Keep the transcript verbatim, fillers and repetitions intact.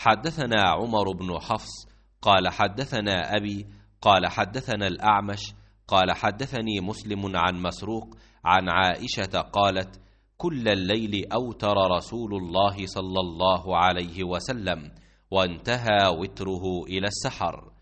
حدثنا عمر بن حفص قال حدثنا أبي قال حدثنا الأعمش قال حدثني مسلم عن مسروق عن عائشة قالت: كل الليل أوتر رسول الله صلى الله عليه وسلم، وانتهى وتره إلى السحر.